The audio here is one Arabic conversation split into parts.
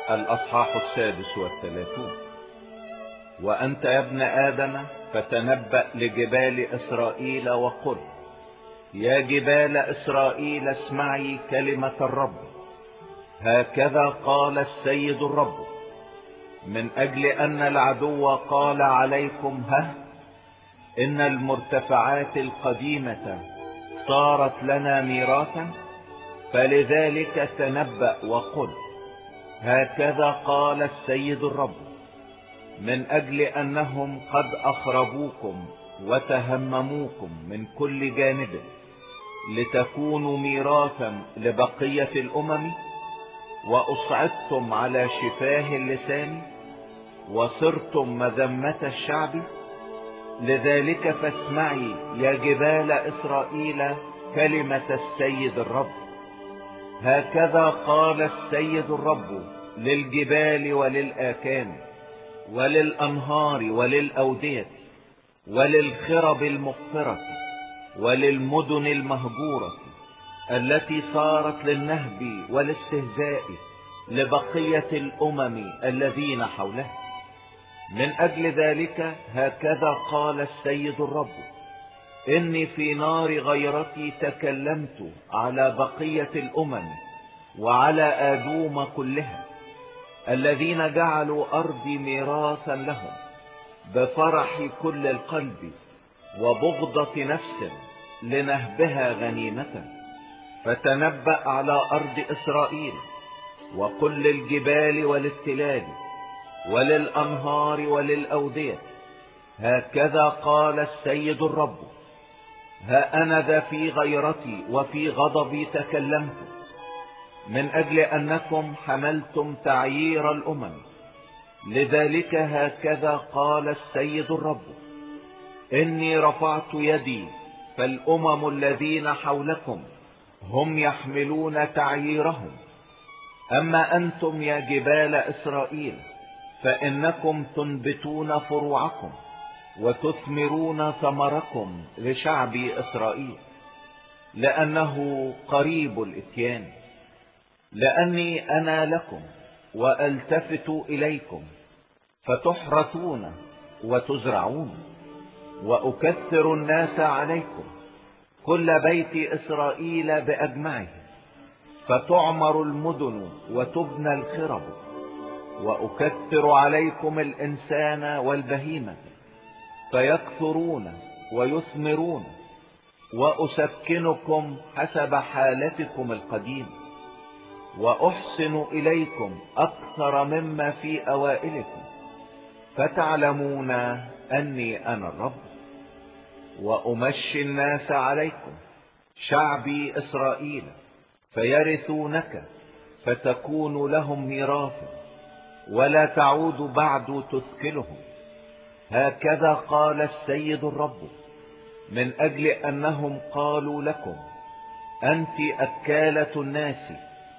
الأصحاح 36. وأنت يا ابن آدم فتنبأ لجبال إسرائيل وقل: يا جبال إسرائيل اسمعي كلمة الرب. هكذا قال السيد الرب: من أجل أن العدو قال عليكم إن المرتفعات القديمة صارت لنا ميراثا، فلذلك تنبأ وقل: هكذا قال السيد الرب: من أجل أنهم قد أخربوكم وتهمموكم من كل جانب لتكونوا ميراثا لبقية الأمم، وأصعدتم على شفاه اللسان وصرتم مذمة الشعب، لذلك فاسمعي يا جبال إسرائيل كلمة السيد الرب. هكذا قال السيد الرب للجبال وللآكام وللأنهار وللأودية وللخرب المقفرة وللمدن المهجورة التي صارت للنهب والاستهزاء لبقية الأمم الذين حولها: من أجل ذلك هكذا قال السيد الرب: إني في نار غيرتي تكلمت على بقية الأمم وعلى آدوم كلها، الذين جعلوا أرضي ميراثا لهم بفرح كل القلب وبغضة نفس لنهبها غنيمة. فتنبأ على أرض إسرائيل وقل للجبال وللتلال وللأنهار وللأودية: هكذا قال السيد الرب: ها أنا ذا في غيرتي وفي غضبي تكلمت، من أجل أنكم حملتم تعيير الأمم. لذلك هكذا قال السيد الرب: إني رفعت يدي، فالأمم الذين حولكم هم يحملون تعييرهم، أما أنتم يا جبال إسرائيل فإنكم تنبتون فروعكم وتثمرون ثمركم لشعب إسرائيل، لأنه قريب الإتيان. لأني أنا لكم وألتفت إليكم فتحرثون وتزرعون، وأكثر الناس عليكم كل بيت إسرائيل بأجمعه، فتعمر المدن وتبنى الخرب، وأكثر عليكم الإنسان والبهيمة فيكثرون ويثمرون، وأسكنكم حسب حالتكم القديم، وأحسن إليكم أكثر مما في أوائلكم، فتعلمون أني أنا الرب. وأمشي الناس عليكم شعبي إسرائيل فيرثونك، فتكون لهم ميراثا ولا تعود بعد تثكلهم. هكذا قال السيد الرب: من أجل أنهم قالوا لكم: أنت أكالة الناس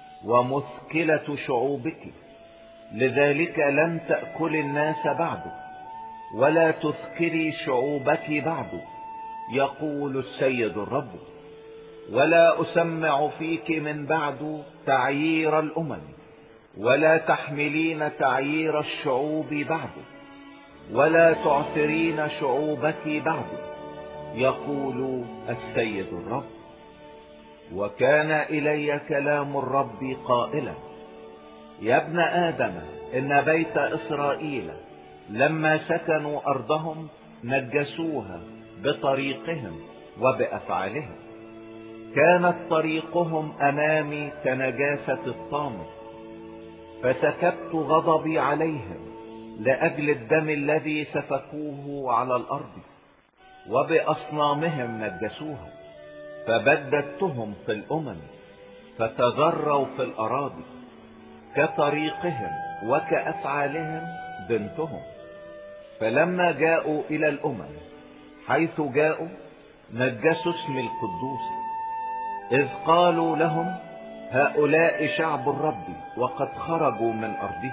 ومثكلة شعوبك، لذلك لن تأكل الناس بعد ولا تثكلي شعوبك بعد، يقول السيد الرب. ولا أسمع فيك من بعد تعيير الأمم، ولا تحملين تعيير الشعوب بعد، ولا تعثرين شعوبك بعد، يقول السيد الرب. وكان إلي كلام الرب قائلا: يا ابن آدم، إن بيت إسرائيل لما سكنوا أرضهم نجسوها بطريقهم وبأفعالهم. كانت طريقهم أمامي كنجاسة الطامر، فسكبت غضبي عليهم لأجل الدم الذي سفكوه على الأرض، وبأصنامهم نجسوها. فبددتهم في الأمم فتذروا في الأراضي، كطريقهم وكأفعالهم بنتهم. فلما جاءوا إلى الأمم حيث جاءوا نجسوا اسم القدوس، إذ قالوا لهم: هؤلاء شعب الرب وقد خرجوا من أرضه.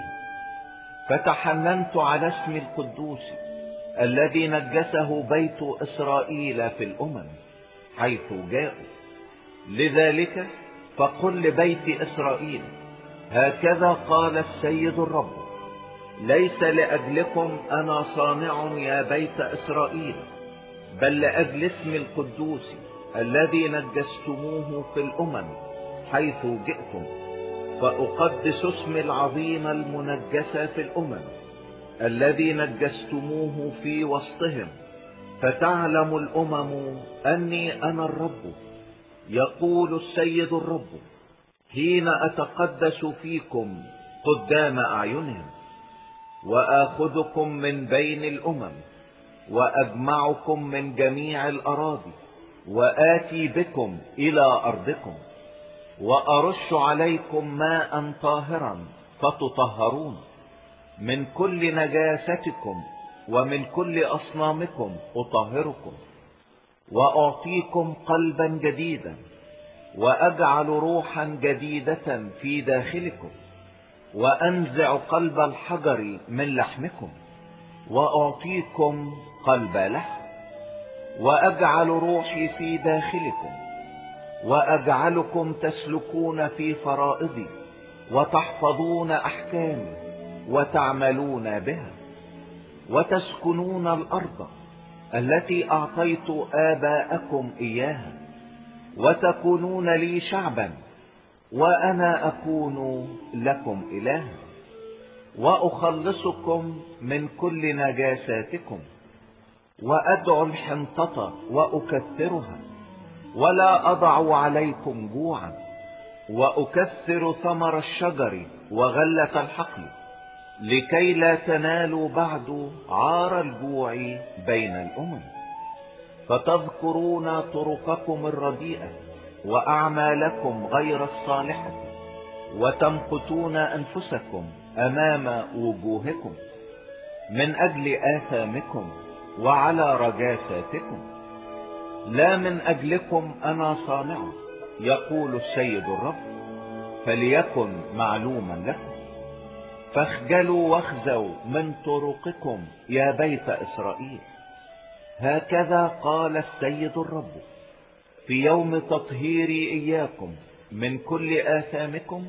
فتحننت على اسم القدوس الذي نجسه بيت إسرائيل في الأمم حيث جاءوا. لذلك فقل لبيت إسرائيل: هكذا قال السيد الرب: ليس لأجلكم أنا صانع يا بيت إسرائيل، بل لأجل اسم القدوس الذي نجستموه في الأمم حيث جئتم، فأقدس اسم العظيم المنجس في الأمم الذي نجستموه في وسطهم، فتعلم الأمم أني أنا الرب، يقول السيد الرب، حين أتقدس فيكم قدام أعينهم، وآخذكم من بين الأمم، وأجمعكم من جميع الأراضي، وآتي بكم إلى أرضكم، وأرش عليكم ماء طاهرا فتطهرون من كل نجاستكم، ومن كل أصنامكم أطهركم، وأعطيكم قلبا جديدا، وأجعل روحا جديدة في داخلكم، وأنزع قلب الحجر من لحمكم، وأعطيكم قلب لحم، وأجعل روحي في داخلكم، وأجعلكم تسلكون في فرائضي، وتحفظون أحكامي، وتعملون بها، وتسكنون الأرض التي أعطيت آباءكم إياها، وتكونون لي شعبا، وأنا أكون لكم إلها، وأخلصكم من كل نجاساتكم، وأدعو الحنطة وأكثرها، ولا أضع عليكم جوعا، وأكثر ثمر الشجر وغلة الحقل، لكي لا تنالوا بعد عار الجوع بين الأمم، فتذكرون طرقكم الرديئة وأعمالكم غير الصالحة، وتمقتون أنفسكم أمام وجوهكم من أجل آثامكم وعلى رجاساتكم. لا من أجلكم أنا صانع، يقول السيد الرب، فليكن معلوما لكم. فاخجلوا واخزوا من طرقكم يا بيت إسرائيل. هكذا قال السيد الرب: في يوم تطهيري إياكم من كل آثامكم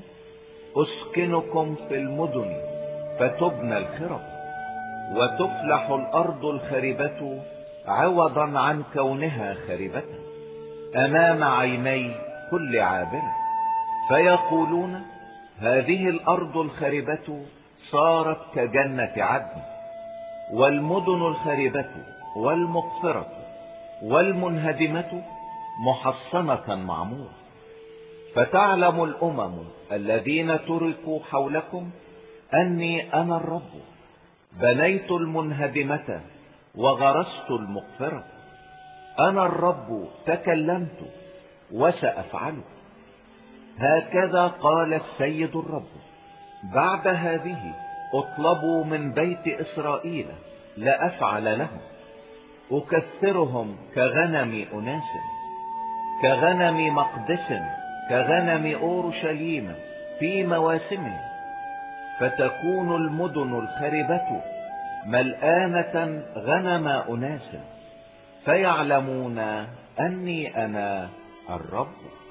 أسكنكم في المدن، فتبنى الخرب، وتفلح الأرض الخربة عوضا عن كونها خربة أمام عيني كل عابر، فيقولون: هذه الأرض الخربة صارت كجنة عدن، والمدن الخربة والمقفرة والمنهدمة محصنة معمورة. فتعلم الأمم الذين تركوا حولكم أني أنا الرب، بنيت المنهدمة وغرست المقفرة. أنا الرب تكلمت وسأفعله. هكذا قال السيد الرب: بعد هذه اطلبوا من بيت إسرائيل لأفعل لهم، أكثرهم كغنم أناس، كغنم مقدس، كغنم أورشليم في مواسمه، فتكون المدن الخربة ملآنة غنم أناس، فيعلمون أني أنا الرب.